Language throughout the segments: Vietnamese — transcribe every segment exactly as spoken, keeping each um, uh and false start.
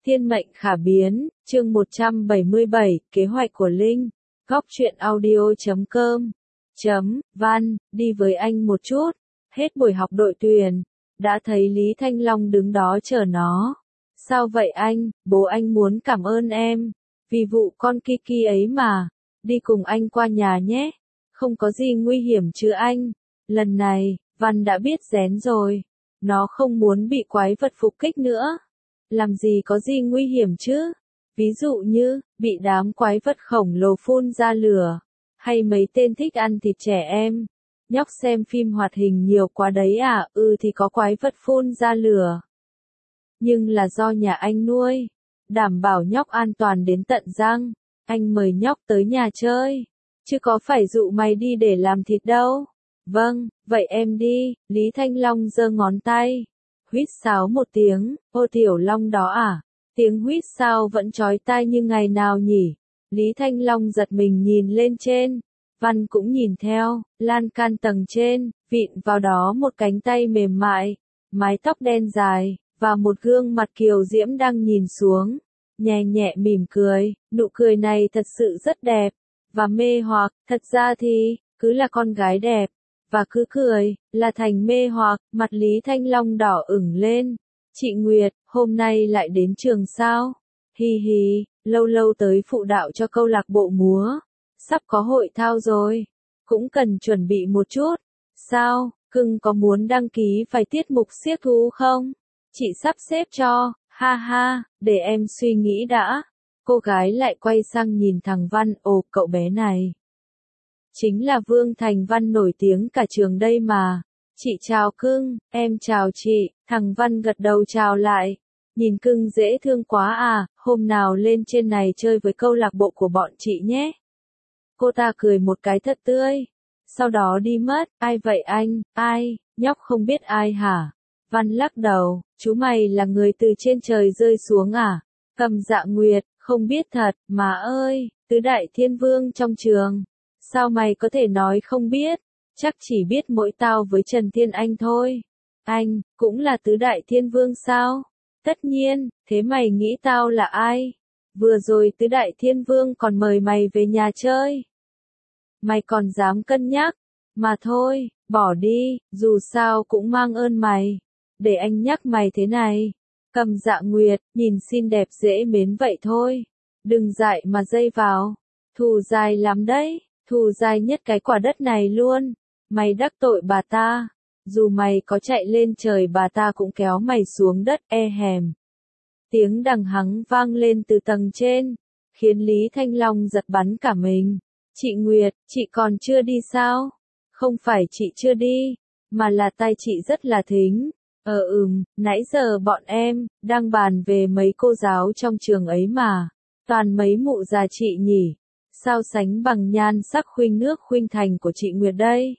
Thiên mệnh khả biến, chương một trăm bảy mươi bảy, kế hoạch của Linh. Góc truyện audio chấm com. Chấm, Văn, đi với anh một chút. Hết buổi học đội tuyển, đã thấy Lý Thanh Long đứng đó chờ nó. Sao vậy anh, bố anh muốn cảm ơn em. Vì vụ con Kiki ấy mà. Đi cùng anh qua nhà nhé. Không có gì nguy hiểm chứ anh. Lần này, Văn đã biết rén rồi. Nó không muốn bị quái vật phục kích nữa. Làm gì có gì nguy hiểm chứ? Ví dụ như, bị đám quái vật khổng lồ phun ra lửa. Hay mấy tên thích ăn thịt trẻ em. Nhóc xem phim hoạt hình nhiều quá đấy à, ừ thì có quái vật phun ra lửa. Nhưng là do nhà anh nuôi. Đảm bảo nhóc an toàn đến tận răng. Anh mời nhóc tới nhà chơi. Chứ có phải dụ mày đi để làm thịt đâu. Vâng, vậy em đi. Lý Thanh Long giơ ngón tay. Huýt sáo một tiếng, ô Tiểu Long đó à? Tiếng huýt sáo vẫn chói tai như ngày nào nhỉ? Lý Thanh Long giật mình nhìn lên trên. Văn cũng nhìn theo, lan can tầng trên, vịn vào đó một cánh tay mềm mại, mái tóc đen dài, và một gương mặt kiều diễm đang nhìn xuống. Nhẹ nhẹ mỉm cười, nụ cười này thật sự rất đẹp, và mê hoặc, thật ra thì, cứ là con gái đẹp. Và cứ cười, là thành mê hoặc, mặt Lý Thanh Long đỏ ửng lên. Chị Nguyệt, hôm nay lại đến trường sao? Hi hi, lâu lâu tới phụ đạo cho câu lạc bộ múa. Sắp có hội thao rồi. Cũng cần chuẩn bị một chút. Sao, cưng có muốn đăng ký vài tiết mục xiếc thú không? Chị sắp xếp cho, ha ha, để em suy nghĩ đã. Cô gái lại quay sang nhìn thằng Văn, ồ cậu bé này. Chính là Vương Thành Văn nổi tiếng cả trường đây mà. Chị chào cưng, em chào chị, thằng Văn gật đầu chào lại. Nhìn cưng dễ thương quá à, hôm nào lên trên này chơi với câu lạc bộ của bọn chị nhé. Cô ta cười một cái thật tươi. Sau đó đi mất, ai vậy anh, ai, nhóc không biết ai hả? Văn lắc đầu, chú mày là người từ trên trời rơi xuống à? Cầm Dạ Nguyệt, không biết thật, mà ơi, tứ đại thiên vương trong trường. Sao mày có thể nói không biết? Chắc chỉ biết mỗi tao với Trần Thiên Anh thôi. Anh, cũng là tứ đại thiên vương sao? Tất nhiên, thế mày nghĩ tao là ai? Vừa rồi tứ đại thiên vương còn mời mày về nhà chơi. Mày còn dám cân nhắc? Mà thôi, bỏ đi, dù sao cũng mang ơn mày. Để anh nhắc mày thế này. Cầm Dạ Nguyệt, nhìn xinh đẹp dễ mến vậy thôi. Đừng dại mà dây vào. Thù dài lắm đấy. Thù dài nhất cái quả đất này luôn. Mày đắc tội bà ta. Dù mày có chạy lên trời bà ta cũng kéo mày xuống đất e hèm. Tiếng đằng hắng vang lên từ tầng trên. Khiến Lý Thanh Long giật bắn cả mình. Chị Nguyệt, chị còn chưa đi sao? Không phải chị chưa đi. Mà là tay chị rất là thính. Ờ ừm, nãy giờ bọn em, đang bàn về mấy cô giáo trong trường ấy mà. Toàn mấy mụ già chị nhỉ. Sao sánh bằng nhan sắc khuynh nước khuynh thành của chị Nguyệt đây?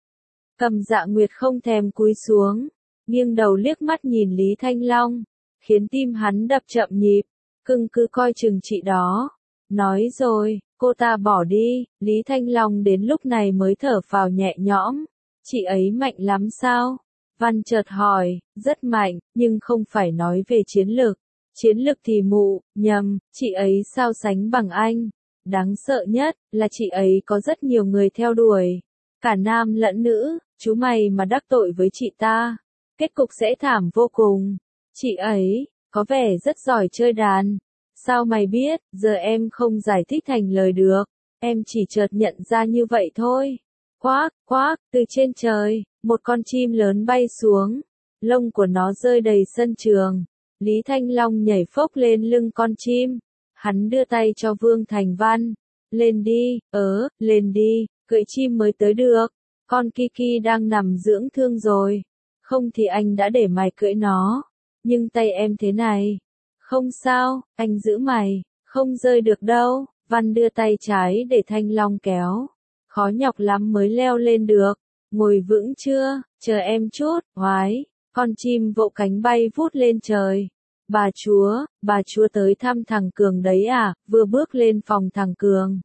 Cầm Dạ Nguyệt không thèm cúi xuống, nghiêng đầu liếc mắt nhìn Lý Thanh Long, khiến tim hắn đập chậm nhịp, cưng cứ coi chừng chị đó. Nói rồi, cô ta bỏ đi, Lý Thanh Long đến lúc này mới thở phào nhẹ nhõm. Chị ấy mạnh lắm sao? Văn chợt hỏi, rất mạnh, nhưng không phải nói về chiến lược. Chiến lược thì mụ, nhầm, chị ấy sao sánh bằng anh? Đáng sợ nhất, là chị ấy có rất nhiều người theo đuổi. Cả nam lẫn nữ, chú mày mà đắc tội với chị ta. Kết cục sẽ thảm vô cùng. Chị ấy, có vẻ rất giỏi chơi đàn. Sao mày biết, giờ em không giải thích thành lời được. Em chỉ chợt nhận ra như vậy thôi. Quác, quác, từ trên trời, một con chim lớn bay xuống. Lông của nó rơi đầy sân trường. Lý Thanh Long nhảy phốc lên lưng con chim. Hắn đưa tay cho Vương Thành Văn. Lên đi, ớ, lên đi, cưỡi chim mới tới được. Con Kiki đang nằm dưỡng thương rồi. Không thì anh đã để mày cưỡi nó. Nhưng tay em thế này. Không sao, anh giữ mày, không rơi được đâu. Văn đưa tay trái để Thanh Long kéo. Khó nhọc lắm mới leo lên được. Ngồi vững chưa, chờ em chút, hoái. Con chim vỗ cánh bay vút lên trời. Bà chúa, bà chúa tới thăm thằng Cường đấy à, vừa bước lên phòng thằng Cường.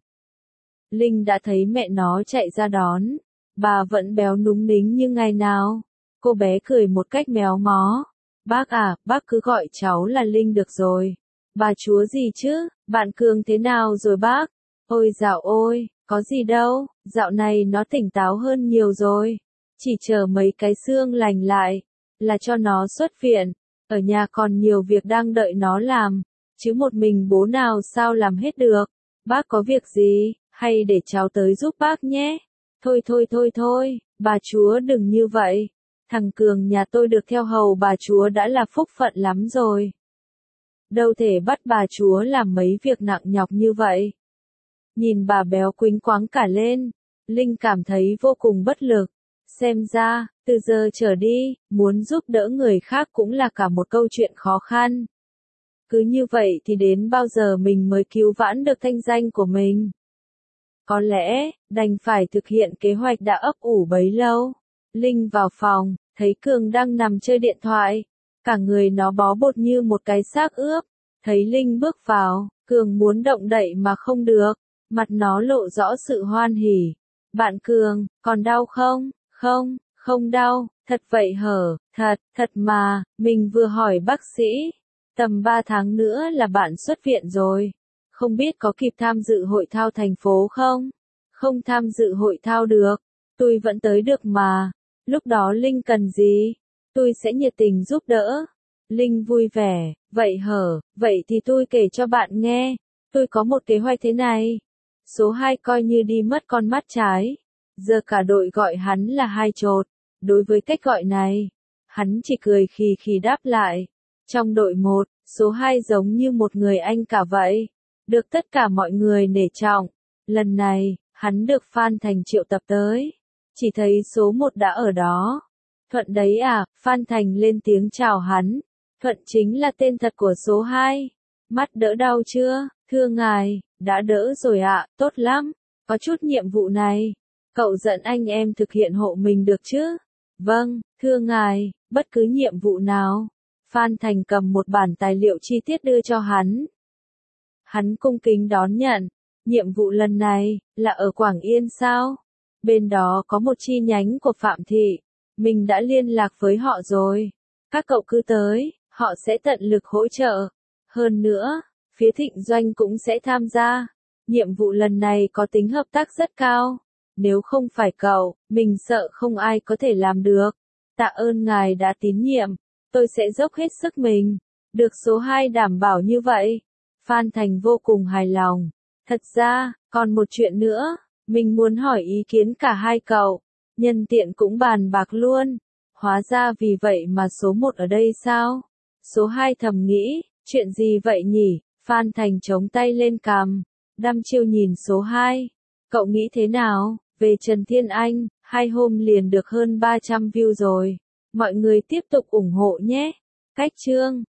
Linh đã thấy mẹ nó chạy ra đón. Bà vẫn béo núng nính như ngày nào. Cô bé cười một cách méo mó. Bác à, bác cứ gọi cháu là Linh được rồi. Bà chúa gì chứ, bạn Cường thế nào rồi bác? Ôi dạo ôi, có gì đâu, dạo này nó tỉnh táo hơn nhiều rồi. Chỉ chờ mấy cái xương lành lại, là cho nó xuất viện. Ở nhà còn nhiều việc đang đợi nó làm, chứ một mình bố nào sao làm hết được. Bác có việc gì, hay để cháu tới giúp bác nhé. Thôi thôi thôi thôi, bà chúa đừng như vậy. Thằng Cường nhà tôi được theo hầu bà chúa đã là phúc phận lắm rồi. Đâu thể bắt bà chúa làm mấy việc nặng nhọc như vậy. Nhìn bà béo quĩnh quáng cả lên, Linh cảm thấy vô cùng bất lực. Xem ra, từ giờ trở đi, muốn giúp đỡ người khác cũng là cả một câu chuyện khó khăn. Cứ như vậy thì đến bao giờ mình mới cứu vãn được thanh danh của mình? Có lẽ, đành phải thực hiện kế hoạch đã ấp ủ bấy lâu. Linh vào phòng, thấy Cường đang nằm chơi điện thoại. Cả người nó bó bột như một cái xác ướp. Thấy Linh bước vào, Cường muốn động đậy mà không được. Mặt nó lộ rõ sự hoan hỉ. Bạn Cường, còn đau không? Không, không đau, thật vậy hở, thật, thật mà, mình vừa hỏi bác sĩ. Tầm ba tháng nữa là bạn xuất viện rồi. Không biết có kịp tham dự hội thao thành phố không? Không tham dự hội thao được. Tôi vẫn tới được mà. Lúc đó Linh cần gì? Tôi sẽ nhiệt tình giúp đỡ. Linh vui vẻ, vậy hở, vậy thì tôi kể cho bạn nghe. Tôi có một kế hoạch thế này. Số hai coi như đi mất con mắt trái. Giờ cả đội gọi hắn là hai chột. Đối với cách gọi này, hắn chỉ cười khì khì đáp lại. Trong đội một, số hai giống như một người anh cả vậy. Được tất cả mọi người nể trọng. Lần này, hắn được Phan Thành triệu tập tới. Chỉ thấy số một đã ở đó. Thuận đấy à, Phan Thành lên tiếng chào hắn. Thuận chính là tên thật của số hai. Mắt đỡ đau chưa? Thưa ngài, đã đỡ rồi ạ, tốt lắm. Có chút nhiệm vụ này. Cậu dẫn anh em thực hiện hộ mình được chứ? Vâng, thưa ngài, bất cứ nhiệm vụ nào. Phan Thành cầm một bản tài liệu chi tiết đưa cho hắn. Hắn cung kính đón nhận. Nhiệm vụ lần này, là ở Quảng Yên sao? Bên đó có một chi nhánh của Phạm Thị. Mình đã liên lạc với họ rồi. Các cậu cứ tới, họ sẽ tận lực hỗ trợ. Hơn nữa, phía Thịnh Doanh cũng sẽ tham gia. Nhiệm vụ lần này có tính hợp tác rất cao. Nếu không phải cậu, mình sợ không ai có thể làm được. Tạ ơn ngài đã tín nhiệm. Tôi sẽ dốc hết sức mình. Được số hai đảm bảo như vậy. Phan Thành vô cùng hài lòng. Thật ra, còn một chuyện nữa. Mình muốn hỏi ý kiến cả hai cậu. Nhân tiện cũng bàn bạc luôn. Hóa ra vì vậy mà số một ở đây sao? Số hai thầm nghĩ, chuyện gì vậy nhỉ? Phan Thành chống tay lên cằm. Đăm chiêu nhìn số hai. Cậu nghĩ thế nào? Về Trần Thiên Anh, hai hôm liền được hơn ba trăm view rồi. Mọi người tiếp tục ủng hộ nhé. Cách chương